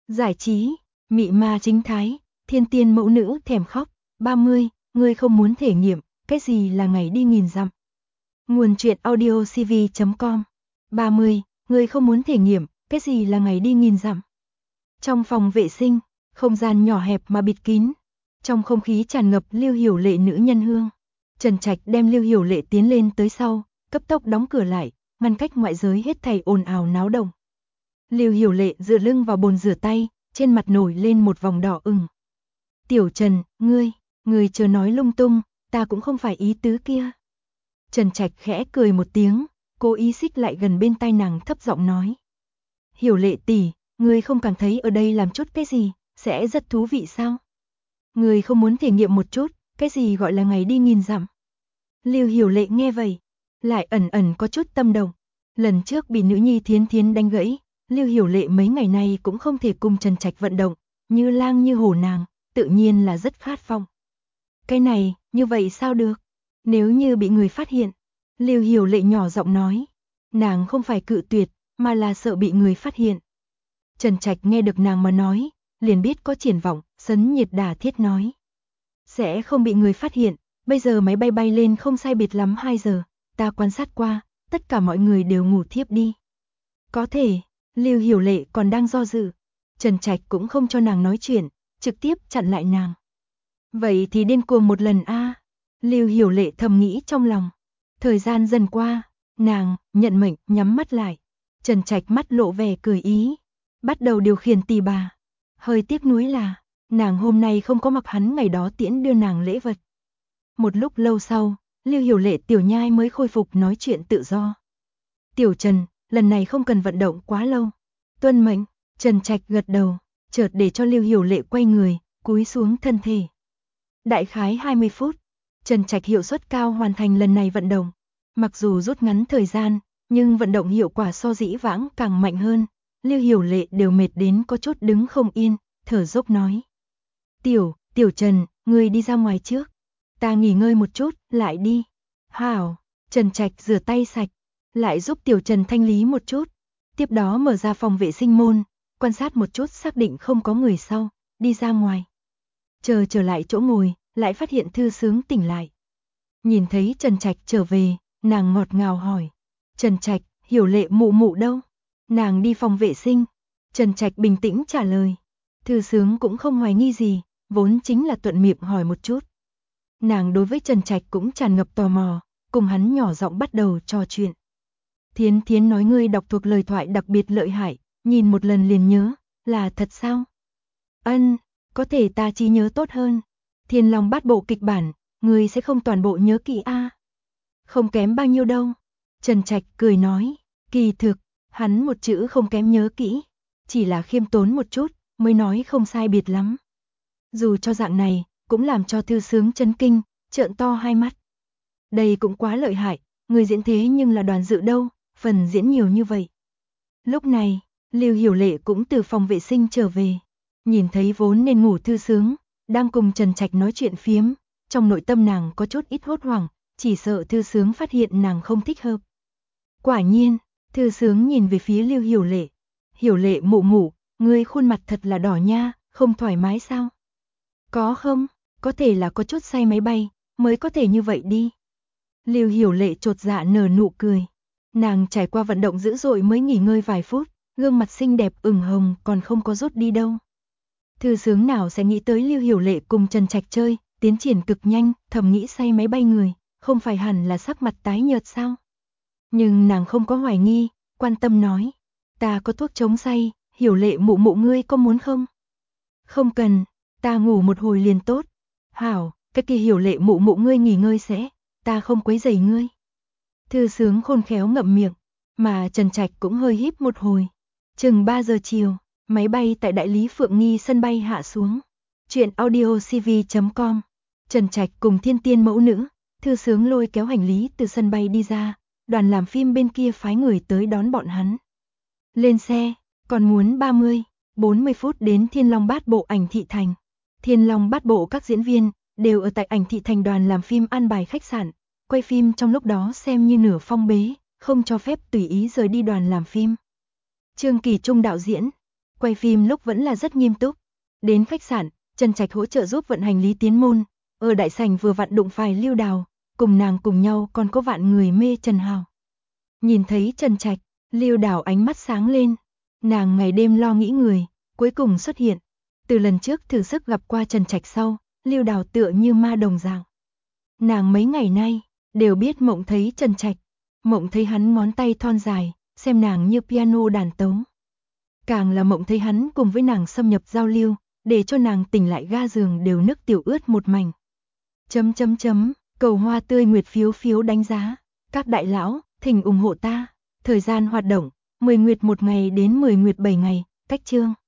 giải trí, mị ma chính thái, thiên tiên mẫu nữ thèm khóc. 30, ngươi không muốn thể nghiệm, cái gì là ngày đi nghìn dặm. Nguồn truyện audio cv.com. 30, ngươi không muốn thể nghiệm, cái gì là ngày đi nghìn dặm. Trong phòng vệ sinh, không gian nhỏ hẹp mà bịt kín. Trong không khí tràn ngập Lưu Hiểu Lệ nữ nhân hương. Trần Trạch đem Lưu Hiểu Lệ tiến lên tới sau, cấp tốc đóng cửa lại, ngăn cách ngoại giới hết thảy ồn ào náo động. Lưu Hiểu Lệ dựa lưng vào bồn rửa tay, trên mặt nổi lên một vòng đỏ ửng. Tiểu Trần, ngươi chớ nói lung tung, ta cũng không phải ý tứ kia. Trần Trạch khẽ cười một tiếng, cố ý xích lại gần bên tai nàng thấp giọng nói. Hiểu Lệ tỷ, ngươi không cảm thấy ở đây làm chút cái gì, sẽ rất thú vị sao? Ngươi không muốn thể nghiệm một chút, cái gì gọi là ngày đi nghìn dặm? Lưu Hiểu Lệ nghe vậy, lại ẩn ẩn có chút tâm động. Lần trước bị nữ nhi Thiến Thiến đánh gãy, Lưu Hiểu Lệ mấy ngày nay cũng không thể cùng Trần Trạch vận động, như lang như hổ nàng, tự nhiên là rất khát vọng. Cái này, như vậy sao được? Nếu như bị người phát hiện, Lưu Hiểu Lệ nhỏ giọng nói, nàng không phải cự tuyệt, mà là sợ bị người phát hiện. Trần Trạch nghe được nàng mà nói, liền biết có triển vọng, sấn nhiệt đả thiết nói. Sẽ không bị người phát hiện, bây giờ máy bay bay lên không sai biệt lắm 2 giờ, ta quan sát qua, tất cả mọi người đều ngủ thiếp đi. Có thể, Lưu Hiểu Lệ còn đang do dự, Trần Trạch cũng không cho nàng nói chuyện, trực tiếp chặn lại nàng. Vậy thì điên cuồng một lần a. Lưu Hiểu Lệ thầm nghĩ trong lòng. Thời gian dần qua, nàng nhận mệnh nhắm mắt lại. Trần Trạch mắt lộ vẻ cười ý, bắt đầu điều khiển tỳ bà. Hơi tiếc nuối là, nàng hôm nay không có mặc hắn ngày đó tiễn đưa nàng lễ vật. Một lúc lâu sau, Lưu Hiểu Lệ tiểu nhai mới khôi phục nói chuyện tự do. Tiểu Trần, lần này không cần vận động quá lâu. Tuân mệnh. Trần Trạch gật đầu, chợt để cho Lưu Hiểu Lệ quay người, cúi xuống thân thể. Đại khái 20 phút, Trần Trạch hiệu suất cao hoàn thành lần này vận động. Mặc dù rút ngắn thời gian, nhưng vận động hiệu quả so dĩ vãng càng mạnh hơn. Lưu Hiểu Lệ đều mệt đến có chút đứng không yên, thở dốc nói. Tiểu Trần, ngươi đi ra ngoài trước. Ta nghỉ ngơi một chút, lại đi. Hảo. Trần Trạch rửa tay sạch, lại giúp Tiểu Trần thanh lý một chút. Tiếp đó mở ra phòng vệ sinh môn, quan sát một chút xác định không có người sau, đi ra ngoài. Chờ trở lại chỗ ngồi, lại phát hiện Thư Sướng tỉnh lại. Nhìn thấy Trần Trạch trở về, nàng ngọt ngào hỏi. Trần Trạch, Hiểu Lệ mụ mụ đâu? Nàng đi phòng vệ sinh. Trần Trạch bình tĩnh trả lời. Thư Sướng cũng không hoài nghi gì, vốn chính là thuận miệng hỏi một chút. Nàng đối với Trần Trạch cũng tràn ngập tò mò, cùng hắn nhỏ giọng bắt đầu trò chuyện. Thiến Thiến nói ngươi đọc thuộc lời thoại đặc biệt lợi hại, nhìn một lần liền nhớ, là thật sao? Ân, có thể ta trí nhớ tốt hơn. Thiên Long Bát Bộ kịch bản, ngươi sẽ không toàn bộ nhớ kỹ a? Không kém bao nhiêu đâu. Trần Trạch cười nói, kỳ thực, hắn một chữ không kém nhớ kỹ, chỉ là khiêm tốn một chút, mới nói không sai biệt lắm. Dù cho dạng này, cũng làm cho Thư Sướng chấn kinh, trợn to hai mắt. Đây cũng quá lợi hại, người diễn thế nhưng là Đoàn Dự đâu, phần diễn nhiều như vậy. Lúc này, Lưu Hiểu Lệ cũng từ phòng vệ sinh trở về, nhìn thấy vốn nên ngủ Thư Sướng, đang cùng Trần Trạch nói chuyện phiếm, trong nội tâm nàng có chút ít hốt hoảng, chỉ sợ Thư Sướng phát hiện nàng không thích hợp. Quả nhiên, Thư Sướng nhìn về phía Lưu Hiểu Lệ. Hiểu Lệ mụ mụ, ngươi khuôn mặt thật là đỏ nha, không thoải mái sao? Có không? Có thể là có chút say máy bay, mới có thể như vậy đi. Lưu Hiểu Lệ chột dạ nở nụ cười. Nàng trải qua vận động dữ dội mới nghỉ ngơi vài phút, gương mặt xinh đẹp ửng hồng còn không có rút đi đâu. Thư Sướng nào sẽ nghĩ tới Lưu Hiểu Lệ cùng Trần Trạch chơi, tiến triển cực nhanh, thầm nghĩ say máy bay người, không phải hẳn là sắc mặt tái nhợt sao? Nhưng nàng không có hoài nghi, quan tâm nói, ta có thuốc chống say, Hiểu Lệ mụ mụ ngươi có muốn không? Không cần, ta ngủ một hồi liền tốt. Hảo, cái kia Hiểu Lệ mụ mụ ngươi nghỉ ngơi sẽ, ta không quấy rầy ngươi. Thư Sướng khôn khéo ngậm miệng, mà Trần Trạch cũng hơi híp một hồi. Chừng 3 giờ chiều, máy bay tại Đại Lý Phượng Nghi sân bay hạ xuống. Truyện audio cv.com. Trần Trạch cùng Thiên Tiên mẫu nữ, Thư Sướng lôi kéo hành lý từ sân bay đi ra, đoàn làm phim bên kia phái người tới đón bọn hắn. Lên xe, còn muốn 40 phút đến Thiên Long Bát Bộ Ảnh Thị Thành. Thiên Long Bát Bộ các diễn viên đều ở tại Ảnh Thị Thành, đoàn làm phim an bài khách sạn, quay phim trong lúc đó xem như nửa phong bế, không cho phép tùy ý rời đi đoàn làm phim. Trương Kỳ Trung đạo diễn, quay phim lúc vẫn là rất nghiêm túc. Đến khách sạn, Trần Trạch hỗ trợ giúp vận hành Lý Tiến Môn, ở đại sảnh vừa vặn đụng phải Lưu Đào, cùng nàng cùng nhau còn có vạn người mê Trần Hào. Nhìn thấy Trần Trạch, Lưu Đào ánh mắt sáng lên, nàng ngày đêm lo nghĩ người, cuối cùng xuất hiện. Từ lần trước thử sức gặp qua Trần Trạch sau, Lưu Đào tựa như ma đồng dạng. Nàng mấy ngày nay đều biết mộng thấy Trần Trạch, mộng thấy hắn ngón tay thon dài, xem nàng như piano đàn tấu. Càng là mộng thấy hắn cùng với nàng xâm nhập giao lưu, để cho nàng tỉnh lại ga giường đều nước tiểu ướt một mảnh. Cầu hoa tươi nguyệt phiếu đánh giá. Các đại lão, thỉnh ủng hộ ta. Thời gian hoạt động, 10 nguyệt 1 ngày đến 10 nguyệt 7 ngày, cách chương.